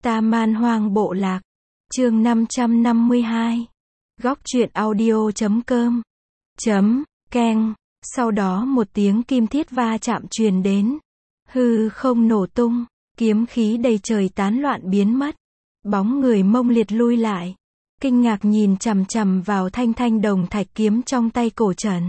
Ta Man Hoang Bộ Lạc. Chương 552. Góc truyện audio.com. Keng. Sau đó một tiếng kim thiết va chạm truyền đến. Hư không nổ tung, kiếm khí đầy trời tán loạn biến mất. Bóng người Mông Liệt lui lại, kinh ngạc nhìn chằm chằm vào thanh thanh đồng thạch kiếm trong tay Cổ Trần.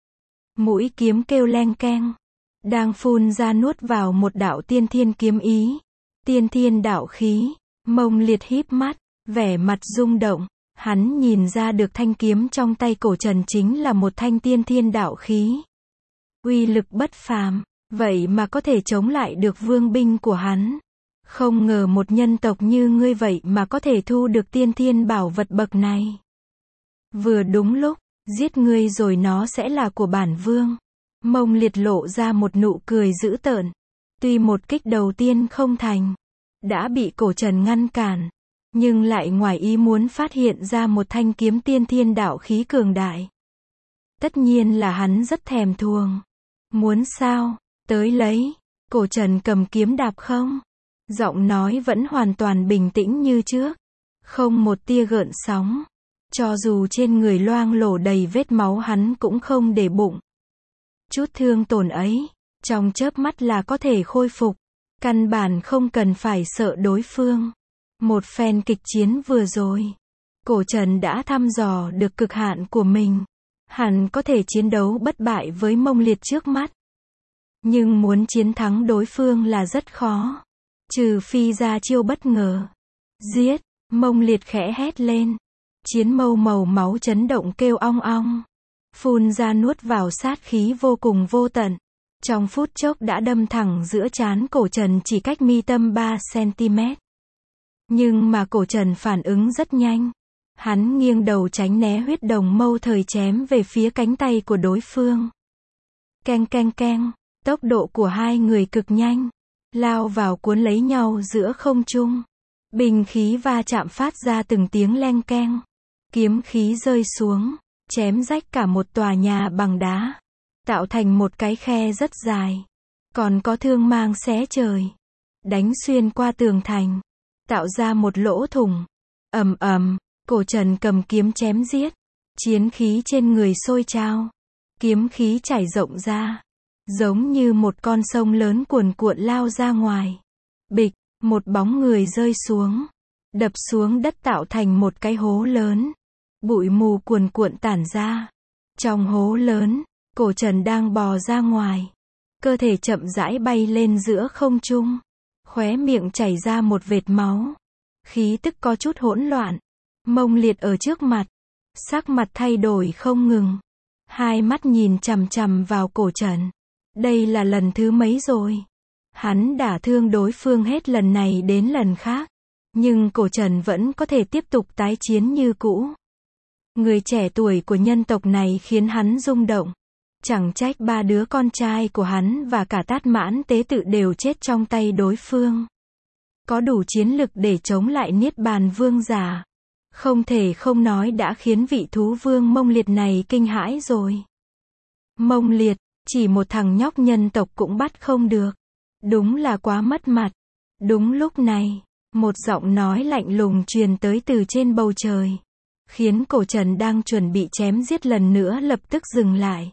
Mũi kiếm kêu leng keng, đang phun ra nuốt vào một đạo tiên thiên kiếm ý, tiên thiên đạo khí. Mông Liệt híp mắt, vẻ mặt rung động, hắn nhìn ra được thanh kiếm trong tay Cổ Trần chính là một thanh tiên thiên đạo khí. Uy lực bất phàm, vậy mà có thể chống lại được vương binh của hắn. Không ngờ một nhân tộc như ngươi vậy mà có thể thu được tiên thiên bảo vật bậc này. Vừa đúng lúc, giết ngươi rồi nó sẽ là của bản vương. Mông Liệt lộ ra một nụ cười dữ tợn. Tuy một kích đầu tiên không thành, đã bị Cổ Trần ngăn cản, nhưng lại ngoài ý muốn phát hiện ra một thanh kiếm tiên thiên đạo khí cường đại. Tất nhiên là hắn rất thèm thuồng. Muốn sao? Tới lấy. Cổ Trần cầm kiếm đạp không. Giọng nói vẫn hoàn toàn bình tĩnh như trước. Không một tia gợn sóng. Cho dù trên người loang lổ đầy vết máu hắn cũng không để bụng. Chút thương tổn ấy, trong chớp mắt là có thể khôi phục. Căn bản không cần phải sợ đối phương. Một phen kịch chiến vừa rồi, Cổ Trần đã thăm dò được cực hạn của mình. Hắn có thể chiến đấu bất bại với Mông Liệt trước mắt. Nhưng muốn chiến thắng đối phương là rất khó. Trừ phi ra chiêu bất ngờ. Giết! Mông Liệt khẽ hét lên. Chiến mâu màu máu chấn động kêu ong ong. Phun ra nuốt vào sát khí vô cùng vô tận. Trong phút chốc đã đâm thẳng giữa trán Cổ Trần chỉ cách mi tâm 3 cm. Nhưng mà Cổ Trần phản ứng rất nhanh. Hắn nghiêng đầu tránh né huyết đồng mâu thời chém về phía cánh tay của đối phương. Keng keng keng, tốc độ của hai người cực nhanh, lao vào cuốn lấy nhau giữa không trung. Binh khí va chạm phát ra từng tiếng leng keng. Kiếm khí rơi xuống, chém rách cả một tòa nhà bằng đá, tạo thành một cái khe rất dài. Còn có thương mang xé trời, đánh xuyên qua tường thành, tạo ra một lỗ thủng. Ầm ầm, Cổ Trần cầm kiếm chém giết. Chiến khí trên người sôi trào. Kiếm khí chảy rộng ra, giống như một con sông lớn cuồn cuộn lao ra ngoài. Bịch, một bóng người rơi xuống, đập xuống đất tạo thành một cái hố lớn. Bụi mù cuồn cuộn tản ra. Trong hố lớn, Cổ Trần đang bò ra ngoài. Cơ thể chậm rãi bay lên giữa không trung. Khóe miệng chảy ra một vệt máu. Khí tức có chút hỗn loạn. Mông Liệt ở trước mặt, sắc mặt thay đổi không ngừng. Hai mắt nhìn chằm chằm vào Cổ Trần. Đây là lần thứ mấy rồi? Hắn đả thương đối phương hết lần này đến lần khác. Nhưng Cổ Trần vẫn có thể tiếp tục tái chiến như cũ. Người trẻ tuổi của nhân tộc này khiến hắn rung động. Chẳng trách ba đứa con trai của hắn và cả Tát Mãn tế tự đều chết trong tay đối phương. Có đủ chiến lực để chống lại Niết Bàn Vương giả. Không thể không nói đã khiến vị thú vương Mông Liệt này kinh hãi rồi. Mông Liệt, chỉ một thằng nhóc nhân tộc cũng bắt không được. Đúng là quá mất mặt. Đúng lúc này, một giọng nói lạnh lùng truyền tới từ trên bầu trời. Khiến Cổ Trần đang chuẩn bị chém giết lần nữa lập tức dừng lại.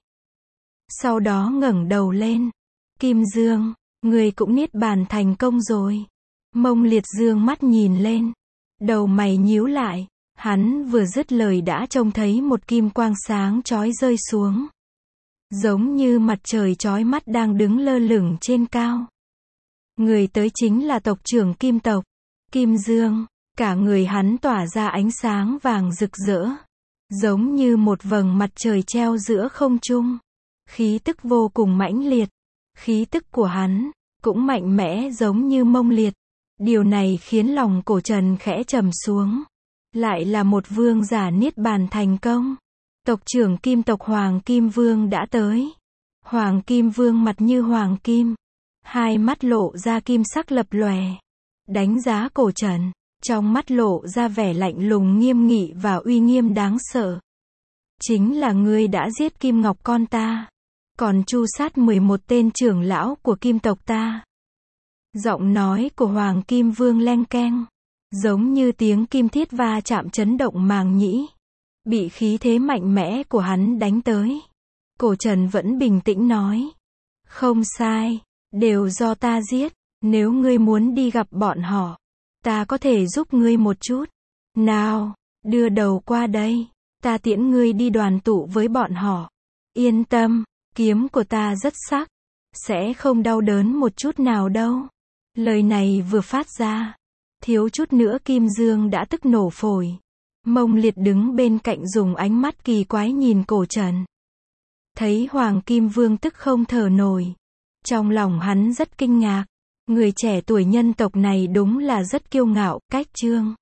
Sau đó ngẩng đầu lên. Kim Dương, người cũng niết bàn thành công rồi. Mông Liệt dương mắt nhìn lên. Đầu mày nhíu lại. Hắn vừa dứt lời đã trông thấy một kim quang sáng chói rơi xuống. Giống như mặt trời chói mắt đang đứng lơ lửng trên cao. Người tới chính là tộc trưởng Kim tộc, Kim Dương. Cả người hắn tỏa ra ánh sáng vàng rực rỡ. Giống như một vầng mặt trời treo giữa không trung. Khí tức vô cùng mãnh liệt. Khí tức của hắn cũng mạnh mẽ giống như Mông Liệt. Điều này khiến lòng Cổ Trần khẽ trầm xuống. Lại là một vương giả niết bàn thành công. Tộc trưởng Kim tộc Hoàng Kim Vương đã tới. Hoàng Kim Vương mặt như hoàng kim. Hai mắt lộ ra kim sắc lập lòe. Đánh giá Cổ Trần. Trong mắt lộ ra vẻ lạnh lùng nghiêm nghị và uy nghiêm đáng sợ. Chính là ngươi đã giết Kim Ngọc con ta. Còn tru sát 11 tên trưởng lão của Kim tộc ta. Giọng nói của Hoàng Kim Vương leng keng. Giống như tiếng kim thiết va chạm chấn động màng nhĩ. Bị khí thế mạnh mẽ của hắn đánh tới. Cổ Trần vẫn bình tĩnh nói. Không sai, đều do ta giết. Nếu ngươi muốn đi gặp bọn họ, ta có thể giúp ngươi một chút. Nào, đưa đầu qua đây. Ta tiễn ngươi đi đoàn tụ với bọn họ. Yên tâm, kiếm của ta rất sắc. Sẽ không đau đớn một chút nào đâu. Lời này vừa phát ra, thiếu chút nữa Kim Dương đã tức nổ phổi. Mông Liệt đứng bên cạnh dùng ánh mắt kỳ quái nhìn Cổ Trần. Thấy Hoàng Kim Vương tức không thở nổi. Trong lòng hắn rất kinh ngạc. Người trẻ tuổi nhân tộc này đúng là rất kiêu ngạo, cách trương.